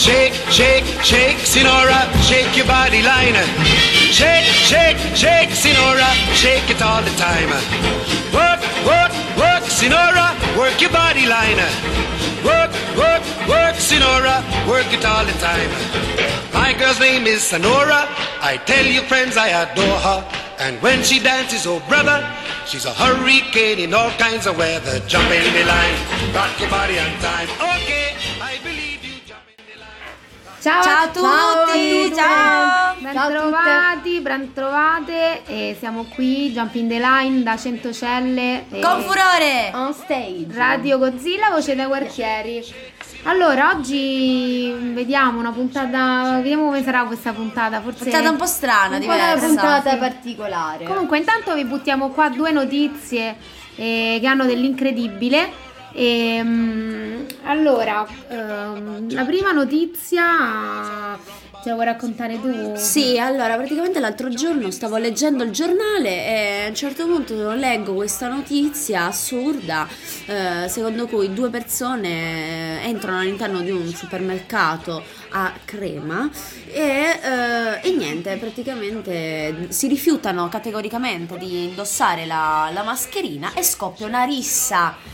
Shake, shake, shake, Sinora, shake your body line. Shake, shake, shake, Sinora, shake it all the time. Work, work, work, Sinora, work your body line. Work, work, work, Sinora, work it all the time. My girl's name is Sonora. I tell you friends I adore her. And when she dances, oh brother, she's a hurricane in all kinds of weather. Jump in the line, rock your body on time. Okay, I believe you, jump in the line. Ciao a tutti, ciao! Bentrovati, bentrovate, e siamo qui, Jump in the Line da Centocelle Con furore! On stage Radio Godzilla, voce dai quartieri. Allora, oggi vediamo una puntata, vediamo come sarà questa puntata, forse Puntata un po' strana, diversa. Una puntata particolare. Comunque intanto vi buttiamo qua due notizie che hanno dell'incredibile. Allora, la prima notizia ce la vuoi raccontare tu? Sì, allora praticamente l'altro giorno stavo leggendo il giornale e a un certo punto leggo questa notizia assurda, secondo cui due persone entrano all'interno di un supermercato a Crema e niente, praticamente si rifiutano categoricamente di indossare la mascherina e scoppia una rissa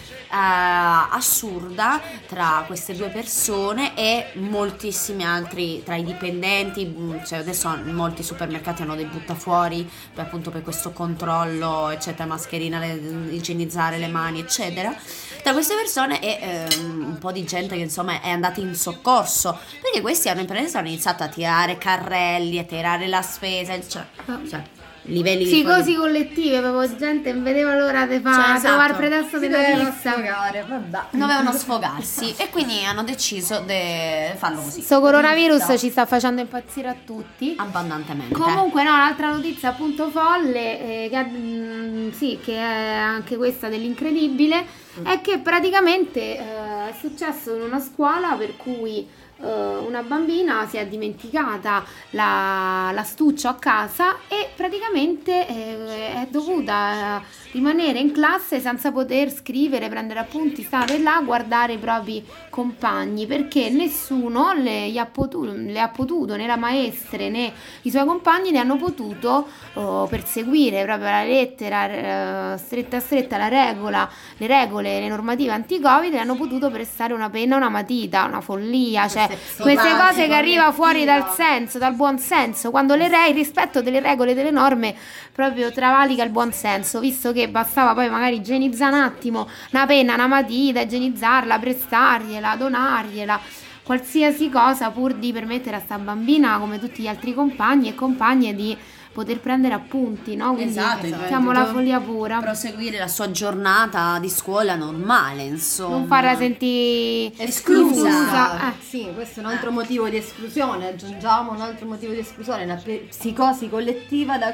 assurda tra queste due persone e moltissimi altri tra i dipendenti. Cioè adesso molti supermercati hanno dei buttafuori appunto per questo controllo eccetera, mascherina, igienizzare le mani eccetera, tra queste persone e un po' di gente che insomma è andata in soccorso, perché questi hanno iniziato a tirare carrelli, a tirare la spesa, cioè livelli psicosi collettive, proprio gente non vedeva l'ora di fare trovare pretesto della rissa, dovevano sfogarsi e quindi hanno deciso di farlo così. Sto coronavirus ci sta facendo impazzire a tutti abbondantemente. Comunque no, un'altra notizia appunto folle che è anche questa dell'incredibile è che praticamente è successo in una scuola per cui una bambina si è dimenticata l'astuccio a casa e praticamente è dovuta rimanere in classe senza poter scrivere, prendere appunti, stare là a guardare i propri compagni, perché nessuno le ha potuto, né la maestra né i suoi compagni ne hanno potuto perseguire proprio la lettera stretta stretta le regole, le normative anti-Covid, le hanno potuto prestare una penna, una matita, una follia, cioè queste cose che arriva fuori dal senso, dal buon senso, quando il rispetto delle regole, delle norme proprio travalica il buon senso, visto che bastava poi magari igienizzare un attimo una penna, una matita, igienizzarla, prestargliela, donargliela, qualsiasi cosa pur di permettere a sta bambina, come tutti gli altri compagni e compagne, di poter prendere appunti, no? Quindi siamo la follia pura. Proseguire la sua giornata di scuola normale, insomma. Non farla sentire esclusa. Sì, questo è un altro motivo di esclusione. Aggiungiamo un altro motivo di esclusione, una psicosi collettiva da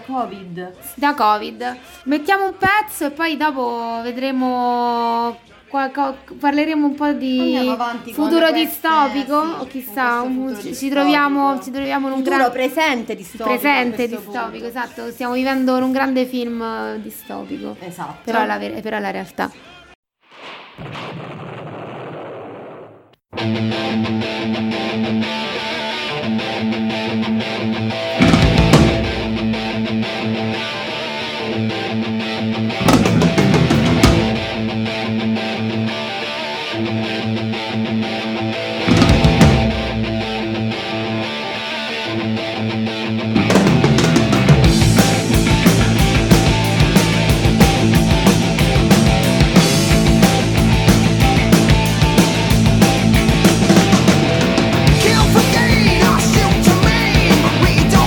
Covid. Mettiamo un pezzo e poi dopo vedremo. Parleremo un po' di futuro distopico o chissà, ci troviamo in un grande presente distopico, esatto, stiamo vivendo in un grande film distopico, esatto, però è la realtà. Kill for gain or shoot to maim. We don't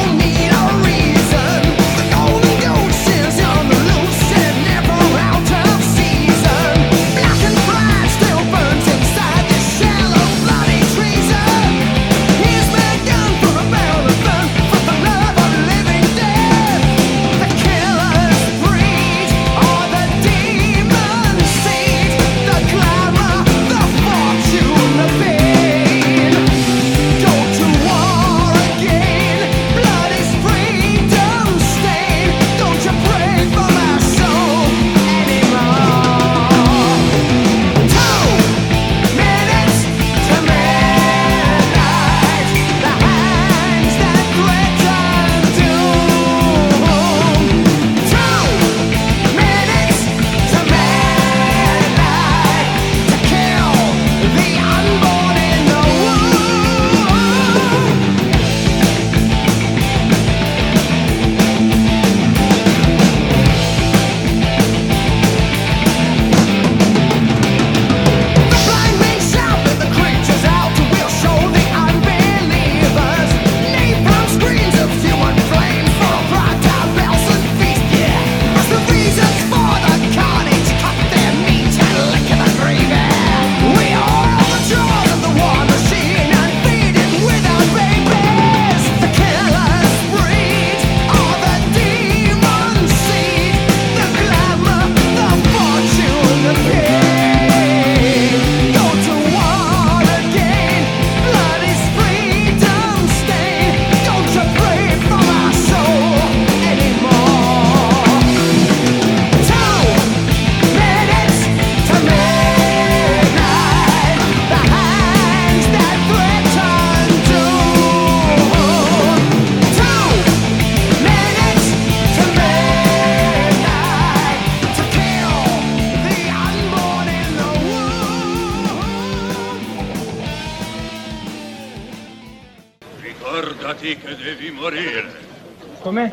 Ricordati che devi morire. Com'è?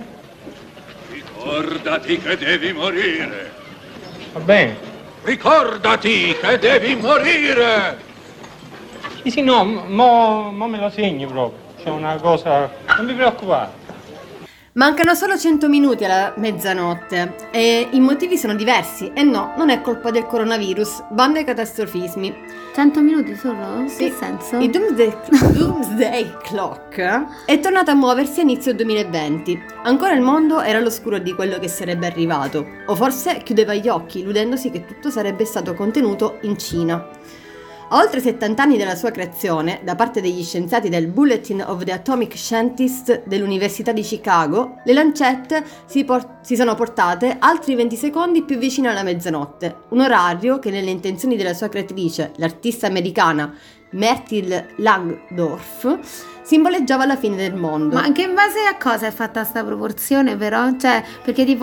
Ricordati che devi morire. Va bene. Ricordati che devi morire. Sì, no, mo me lo segno proprio. C'è una cosa... Non vi preoccupate. Mancano solo 100 minuti alla mezzanotte e i motivi sono diversi e no, non è colpa del coronavirus, bando ai catastrofismi. 100 minuti solo? Sì. Che senso? Il Doomsday Clock è tornato a muoversi a inizio 2020. Ancora il mondo era all'oscuro di quello che sarebbe arrivato, o forse chiudeva gli occhi, illudendosi che tutto sarebbe stato contenuto in Cina. A oltre 70 anni dalla sua creazione, da parte degli scienziati del Bulletin of the Atomic Scientists dell'Università di Chicago, le lancette si sono portate altri 20 secondi più vicine alla mezzanotte, un orario che nelle intenzioni della sua creatrice, l'artista americana Myrtle Langdorf, simboleggiava la fine del mondo. Ma anche in base a cosa è fatta sta proporzione però? Cioè, perché tipo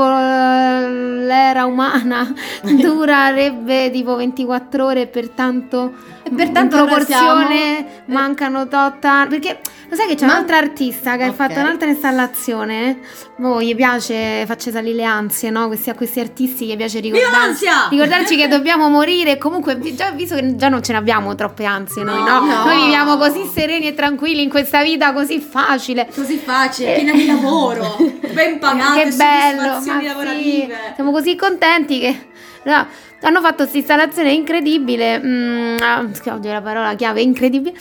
l'era umana durerebbe tipo 24 ore e pertanto in proporzione mancano tot anni. Perché lo sai che c'è un'altra artista che ha fatto un'altra installazione? Mo gli piace, faccia salire le ansie, no? A questi artisti gli piace ricordarci che dobbiamo morire. Comunque, già visto che già non ce ne abbiamo troppe ansie noi, no? Noi viviamo così sereni e tranquilli in questa vita così facile, piena di lavoro, ben pagate, che bello, soddisfazioni lavorative. Sì, siamo così contenti che hanno fatto questa installazione incredibile. Oggi è la parola chiave, incredibile.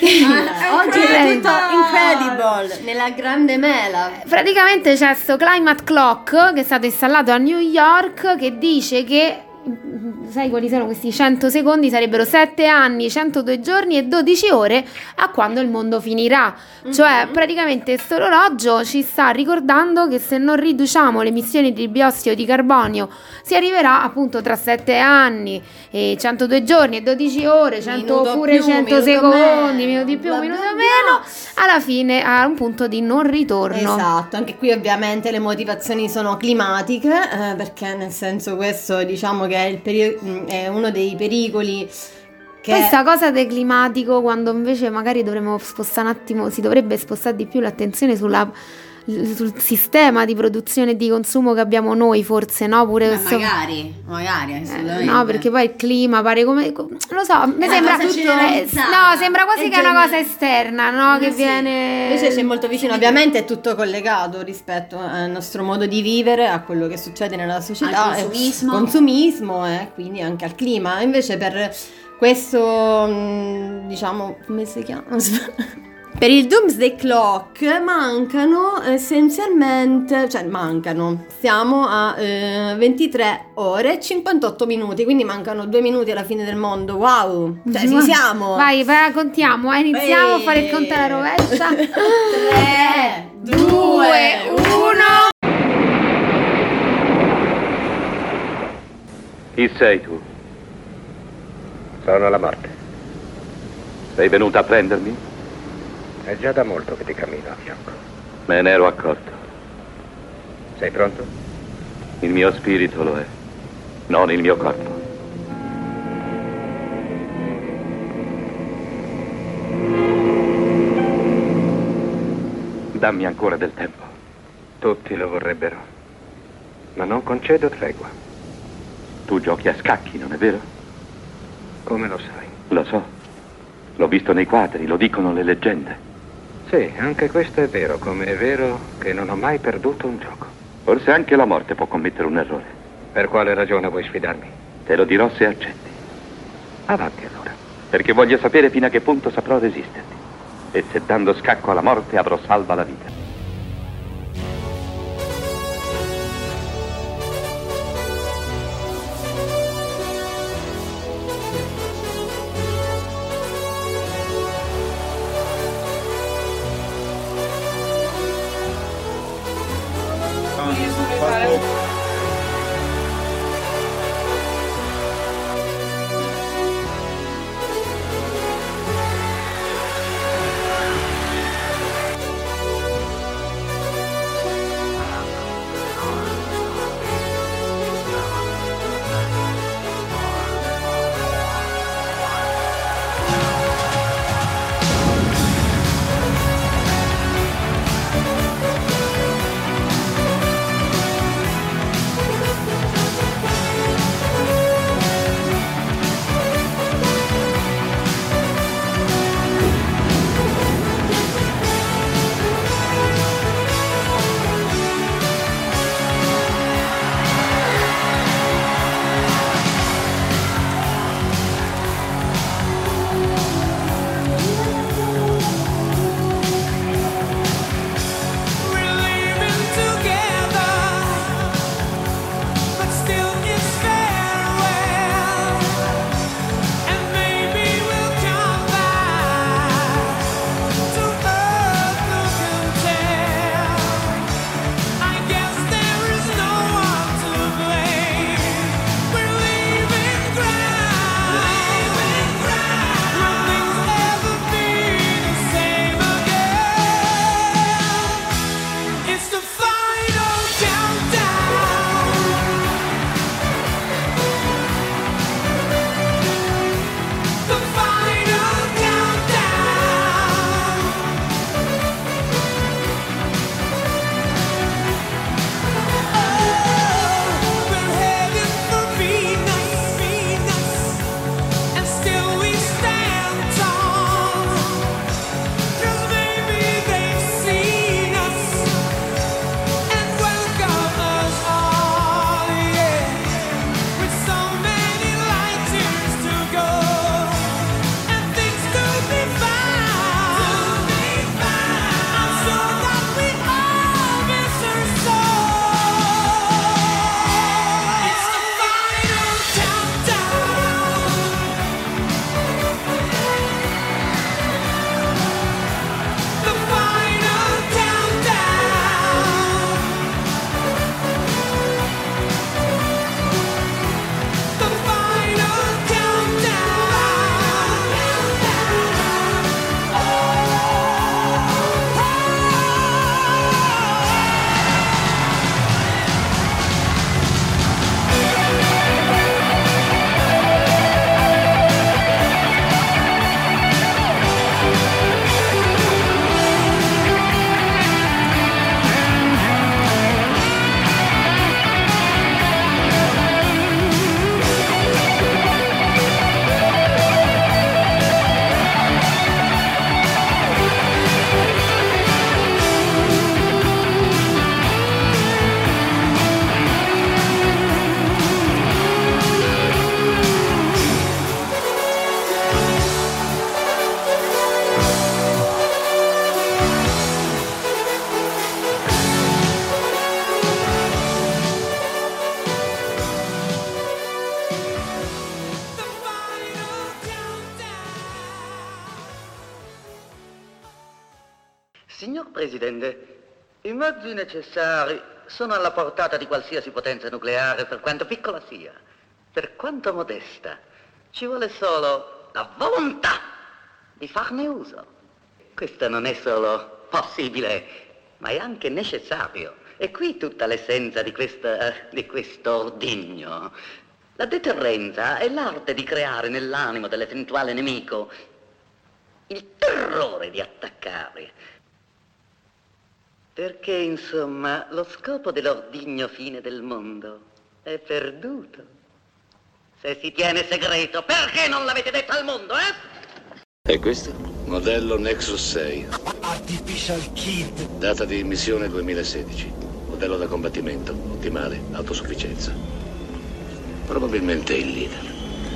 Oggi è tutto incredible nella grande mela. Praticamente c'è questo climate clock che è stato installato a New York, che dice che, sai quali sono questi 100 secondi? Sarebbero 7 anni, 102 giorni e 12 ore a quando il mondo finirà. Cioè praticamente questo orologio ci sta ricordando che se non riduciamo le emissioni di biossido di carbonio si arriverà appunto tra 7 anni e 102 giorni e 12 ore, 100 oppure 100 secondi, minuti più, minuti meno, alla fine a un punto di non ritorno. Esatto, anche qui ovviamente le motivazioni sono climatiche, perché nel senso questo diciamo che è uno dei pericoli. Questa cosa del climatico, quando invece magari dovremmo spostare un attimo, si dovrebbe spostare di più l'attenzione sul sistema di produzione e di consumo che abbiamo noi, forse, no? Pure questo... magari assolutamente. No, perché poi il clima pare come, non lo so, mi sembra no, sembra quasi che è una cosa esterna, no? Che viene, invece c'è molto vicino, ovviamente è tutto collegato rispetto al nostro modo di vivere, a quello che succede nella società, al consumismo e quindi anche al clima. Invece per questo, diciamo, come si chiama? Per il Doomsday Clock mancano essenzialmente, siamo a 23 ore e 58 minuti, quindi mancano 2 minuti alla fine del mondo. Wow, cioè ci siamo. Vai, contiamo, iniziamo a fare il conto alla rovescia. 3, 2, 1. Chi sei tu? Sono la morte. Sei venuta a prendermi? È già da molto che ti cammino a fianco. Me ne ero accorto. Sei pronto? Il mio spirito lo è, non il mio corpo. Dammi ancora del tempo. Tutti lo vorrebbero, ma non concedo tregua. Tu giochi a scacchi, non è vero? Come lo sai? Lo so. L'ho visto nei quadri, lo dicono le leggende. Sì, anche questo è vero, come è vero che non ho mai perduto un gioco. Forse anche la morte può commettere un errore. Per quale ragione vuoi sfidarmi? Te lo dirò se accetti. Avanti allora. Perché voglio sapere fino a che punto saprò resisterti. E se dando scacco alla morte avrò salva la vita. Signor Presidente, i mezzi necessari sono alla portata di qualsiasi potenza nucleare, per quanto piccola sia, per quanto modesta. Ci vuole solo la volontà di farne uso. Questo non è solo possibile, ma è anche necessario. E qui tutta l'essenza di questo ordigno. La deterrenza è l'arte di creare nell'animo dell'eventuale nemico il terrore di attaccare. Perché, insomma, lo scopo dell'ordigno fine del mondo è perduto. Se si tiene segreto, perché non l'avete detto al mondo, E questo? Modello Nexus 6. Artificial Kid. Data di immissione 2016. Modello da combattimento, ottimale, autosufficienza. Probabilmente il leader.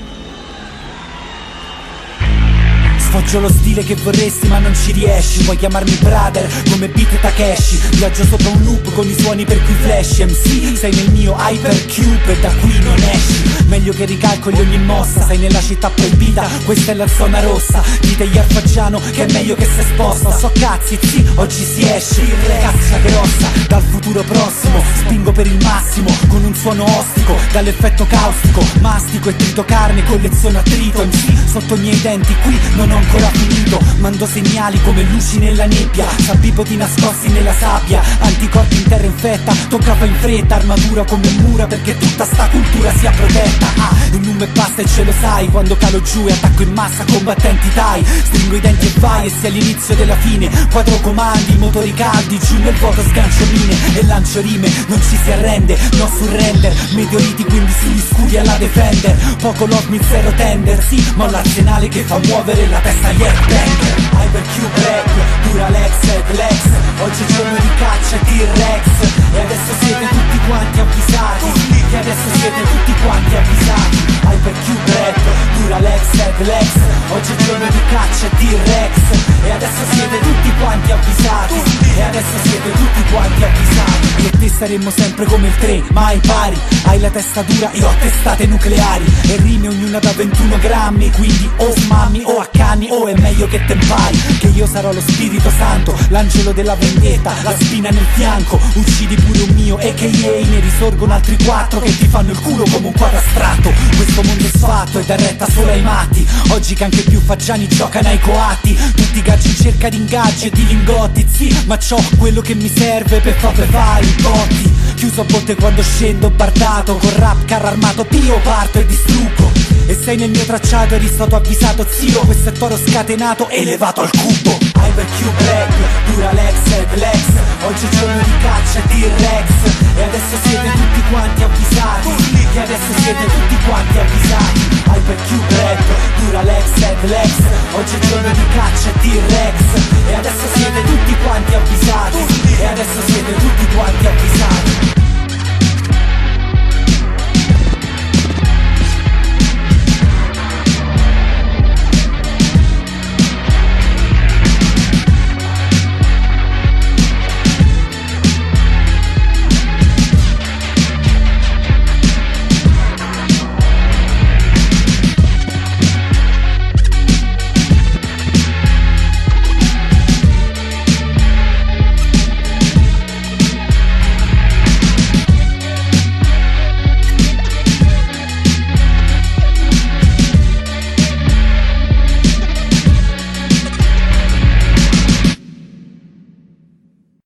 Sfoggio lo stile che vorresti ma non ci riesci. Vuoi chiamarmi brother come Beat Takeshi. Viaggio sopra un loop con i suoni per cui flash MC. Sei nel mio hypercube e da qui non esci. Meglio che ricalcoli ogni mossa. Sei nella città proibita, questa è la zona rossa. Dite gli Arfagiano che è meglio che se sposta. So cazzi, sì, oggi si esce. Cazza grossa, dal futuro prossimo. Spingo per il massimo, con un suono ostico. Dall'effetto caustico, mastico e trito carne. Colleziono attrito MC, sotto i miei denti qui non ho ancora finito. Mando segnali come luci nella nebbia. Sabipoti nascosti nella sabbia. Anticorpi in terra infetta, tocca fa in fretta. Armatura come mura perché tutta sta cultura sia protetta. Il nume basta e ce lo sai. Quando calo giù e attacco in massa combattenti tai. Stringo i denti e vai e sia l'inizio della fine. Quattro comandi, motori caldi, giù nel vuoto sgancio mine e lancio rime. Non ci si arrende, no surrender. Meteoriti quindi sugli scudi alla Defender. Poco love mi zero tender, sì, ma ho l'arsenale che fa muovere la testa agli headbanger. Hypercube Black, Duralex ed Lex. Oggi è giorno di caccia e T-Rex. E adesso siete tutti quanti avvisati. E adesso siete tutti quanti avvisati. Hypercube Black, Duralex ed Lex. Oggi è giorno di caccia e T-Rex. E adesso siete tutti quanti avvisati. E adesso siete tutti quanti avvisati. Io e te saremmo sempre come il 3, mai pari. Hai la testa dura, io ho testate nucleari. E rime ognuna da 21 grammi. Quindi o smammi o accani o è meglio che te impari. Che io sarò lo Spirito Santo, l'angelo della vendetta, la spina nel fianco. Uccidi pure un mio e che ne risorgono altri 4 che ti fanno il culo come un quadro astratto. Questo mondo è sfatto e dà retta solo ai matti. Oggi che anche più fagiani giocano ai coati. Tutti gaggi in cerca di ingaggi e di lingotti. Sì, ma c'ho quello che mi serve per fare i botti. Chiuso a botte quando scendo bardato. Con rap carro armato pio parto e distruggo. E sei nel mio tracciato eri stato avvisato zio. Questo è toro scatenato elevato al cubo. Hypercube Black, Duralex ed Lex. Oggi è giorno di caccia e T-Rex. E adesso siete tutti quanti avvisati. E adesso siete tutti quanti avvisati. Hypercube Black, Duralex ed Lex. Oggi è giorno di caccia e T-Rex. E adesso siete tutti quanti avvisati. E adesso siete tutti quanti avvisati.